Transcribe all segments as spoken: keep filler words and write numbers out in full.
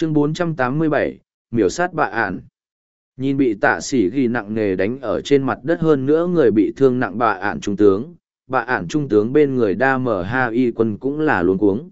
chương bốn trăm tám mươi bảy, miểu sát bạ ản. Nhìn bị tạ sĩ ghi nặng nề đánh ở trên mặt đất, hơn nữa người bị thương nặng bạ ản trung tướng, bạ ản trung tướng bên người đa mở ha y quân cũng là luống cuống.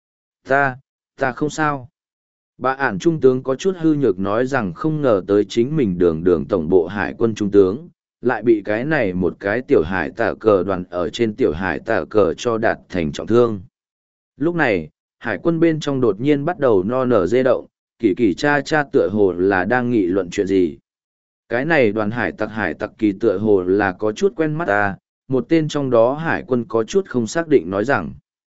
Ta, ta không sao. Bạ ản trung tướng có chút hư nhược nói rằng không ngờ tới chính mình đường đường tổng bộ hải quân trung tướng, lại bị cái này một cái tiểu hải tả cờ đoàn ở trên tiểu hải tả cờ cho đạt thành trọng thương. Lúc này, hải quân bên trong đột nhiên bắt đầu no nở dê động, kỳ kỳ cha cha tựa hồ là đang nghị luận chuyện gì. Cái này đoàn hải tặc hải tặc kỳ tựa hồ là có chút quen mắt ta, một tên trong đó hải quân có chút không xác định nói rằng.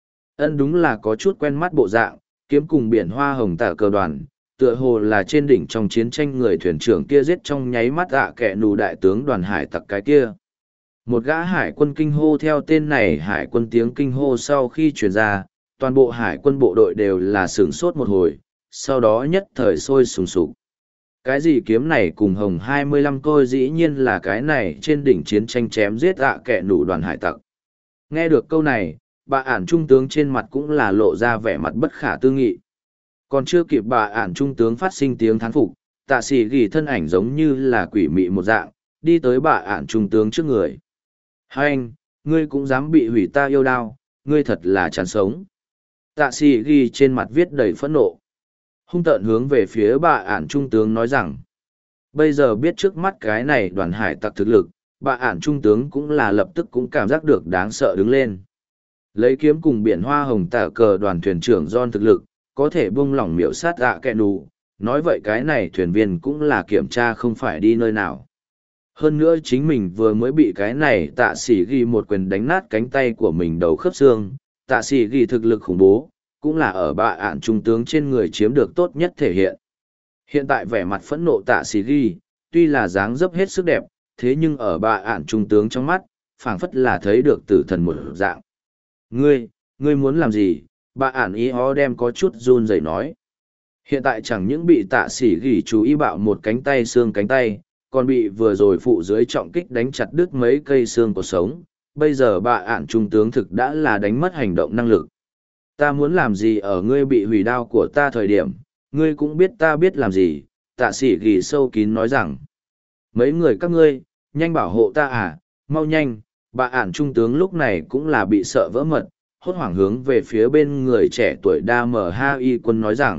Ân đúng là có chút quen mắt bộ dạng, kiếm cùng biển hoa hồng tả cờ đoàn, tựa hồ là trên đỉnh trong chiến tranh người thuyền trưởng kia giết trong nháy mắt ạ à kẻ nù đại tướng đoàn hải tặc cái kia. Một gã hải quân kinh hô theo tên này hải quân tiếng kinh hô sau khi truyền ra, toàn bộ hải quân bộ đội đều là sửng sốt một hồi, sau đó nhất thời sôi sùng sục. Cái gì kiếm này cùng hồng hai mươi lăm tôi dĩ nhiên là cái này trên đỉnh chiến tranh chém giết ạ à kẻ nù đoàn hải tặc. Nghe được câu này, bà ản trung tướng trên mặt cũng là lộ ra vẻ mặt bất khả tư nghị. Còn chưa kịp bà ản trung tướng phát sinh tiếng thán phục, tạ sĩ ghi thân ảnh giống như là quỷ mị một dạng, đi tới bà ản trung tướng trước người. Hai anh, ngươi cũng dám bị hủy ta yêu đao, ngươi thật là chán sống. Tạ sĩ ghi trên mặt viết đầy phẫn nộ. Hung tợn hướng về phía bà ản trung tướng nói rằng, bây giờ biết trước mắt cái này đoàn hải tặc thực lực, bà ản trung tướng cũng là lập tức cũng cảm giác được đáng sợ đứng lên. Lấy kiếm cùng biển hoa hồng tả cờ đoàn thuyền trưởng John thực lực, có thể buông lỏng miểu sát ạ kẹ nù, nói vậy cái này thuyền viên cũng là kiểm tra không phải đi nơi nào. Hơn nữa chính mình vừa mới bị cái này tạ sĩ ghi một quyền đánh nát cánh tay của mình đầu khớp xương, tạ sĩ ghi thực lực khủng bố, cũng là ở bạ ạn trung tướng trên người chiếm được tốt nhất thể hiện. Hiện tại vẻ mặt phẫn nộ tạ sĩ ghi, tuy là dáng dấp hết sức đẹp, thế nhưng ở bạ ạn trung tướng trong mắt, phảng phất là thấy được tử thần một dạng. Ngươi, ngươi muốn làm gì? Bà ản ý ho đem có chút run rẩy nói. Hiện tại chẳng những bị tạ sĩ gỉ chú ý bạo một cánh tay xương cánh tay, còn bị vừa rồi phụ dưới trọng kích đánh chặt đứt mấy cây xương của sống. Bây giờ bà ản trung tướng thực đã là đánh mất hành động năng lực. Ta muốn làm gì ở ngươi bị hủy đao của ta thời điểm, ngươi cũng biết ta biết làm gì, tạ sĩ gỉ sâu kín nói rằng. Mấy người các ngươi, nhanh bảo hộ ta à, mau nhanh, bà ản trung tướng lúc này cũng là bị sợ vỡ mật, hốt hoảng hướng về phía bên người trẻ tuổi đa mờ ha y quân nói rằng,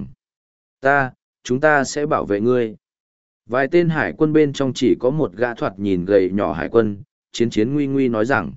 ta, chúng ta sẽ bảo vệ ngươi. Vài tên hải quân bên trong chỉ có một gã thoạt nhìn gầy nhỏ hải quân, chiến chiến nguy nguy nói rằng,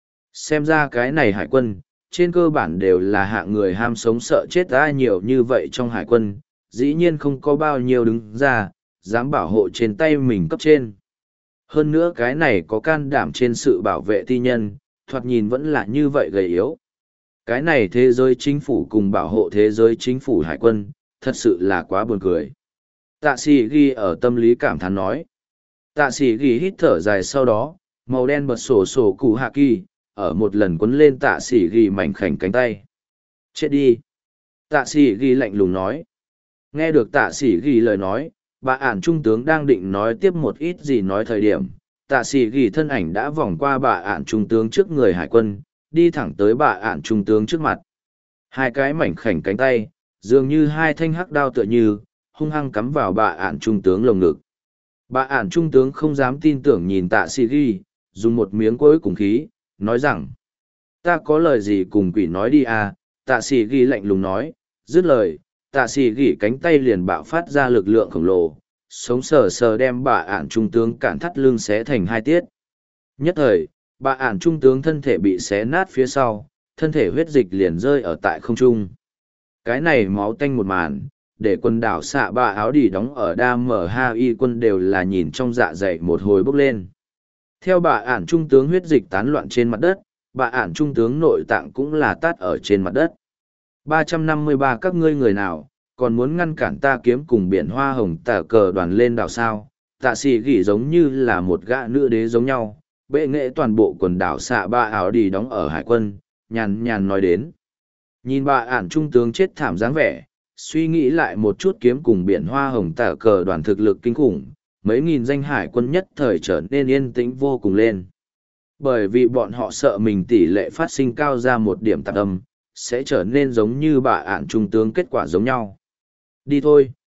xem ra cái này hải quân, trên cơ bản đều là hạng người ham sống sợ chết ai nhiều như vậy trong hải quân, dĩ nhiên không có bao nhiêu đứng ra, dám bảo hộ trên tay mình cấp trên. Hơn nữa cái này có can đảm trên sự bảo vệ ti nhân, thoạt nhìn vẫn là như vậy gầy yếu. Cái này thế giới chính phủ cùng bảo hộ thế giới chính phủ hải quân, thật sự là quá buồn cười. Tạ sĩ ghi ở tâm lý cảm thán nói. Tạ sĩ ghi hít thở dài sau đó, màu đen bật sổ sổ cụ hạ kỳ, ở một lần quấn lên tạ sĩ ghi mảnh khảnh cánh tay. Chết đi. Tạ sĩ ghi lạnh lùng nói. Nghe được tạ sĩ ghi lời nói, bà ản trung tướng đang định nói tiếp một ít gì nói thời điểm, tạ sĩ ghi thân ảnh đã vòng qua bà ản trung tướng trước người hải quân, đi thẳng tới bà ản trung tướng trước mặt. Hai cái mảnh khảnh cánh tay, dường như hai thanh hắc đao tựa như, hung hăng cắm vào bà ản trung tướng lồng ngực. Bà ản trung tướng không dám tin tưởng nhìn tạ sĩ ghi, dùng một miếng cuối cùng khí, nói rằng, ta có lời gì cùng quỷ nói đi à, tạ sĩ ghi lạnh lùng nói, dứt lời, tạ sĩ ghi cánh tay liền bạo phát ra lực lượng khổng lồ, sống sờ sờ đem bà ản trung tướng cản thắt lưng xé thành hai tiết. Nhất thời, bà ản trung tướng thân thể bị xé nát phía sau, thân thể huyết dịch liền rơi ở tại không trung. Cái này máu tanh một màn, để quần đảo xạ ba áo đỉ đóng ở đa mở ha y quân đều là nhìn trong dạ dày một hồi bốc lên. Theo bà ản trung tướng huyết dịch tán loạn trên mặt đất, bà ản trung tướng nội tạng cũng là tát ở trên mặt đất. ba trăm năm mươi ba các ngươi người nào, còn muốn ngăn cản ta kiếm cùng biển hoa hồng tả cờ đoàn lên đảo sao, tạ sĩ gỉ giống như là một gã nữ đế giống nhau, bệ nghệ toàn bộ quần đảo xạ ba áo đi đóng ở hải quân, nhàn nhàn nói đến. Nhìn bà ản trung tướng chết thảm dáng vẻ, suy nghĩ lại một chút kiếm cùng biển hoa hồng tả cờ đoàn thực lực kinh khủng, mấy nghìn danh hải quân nhất thời trở nên yên tĩnh vô cùng lên. Bởi vì bọn họ sợ mình tỷ lệ phát sinh cao ra một điểm tạp âm, sẽ trở nên giống như bà ản trung tướng kết quả giống nhau. Đi thôi,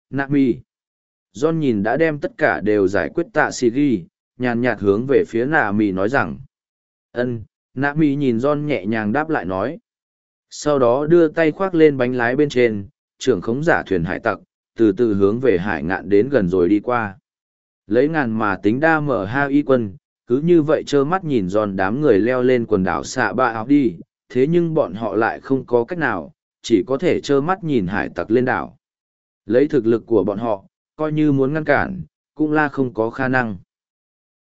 Nami. John nhìn đã đem tất cả đều giải quyết tạ xì ghi, nhàn nhạt hướng về phía Nami nói rằng. Ân, Nami nhìn John nhẹ nhàng đáp lại nói. Sau đó đưa tay khoác lên bánh lái bên trên, trưởng khống giả thuyền hải tặc, từ từ hướng về hải ngạn đến gần rồi đi qua. Lấy ngàn mà tính đa mở ha y quân, cứ như vậy trơ mắt nhìn John đám người leo lên quần đảo xạ ba áo đi, thế nhưng bọn họ lại không có cách nào, chỉ có thể trơ mắt nhìn hải tặc lên đảo. Lấy thực lực của bọn họ, coi như muốn ngăn cản, cũng là không có khả năng.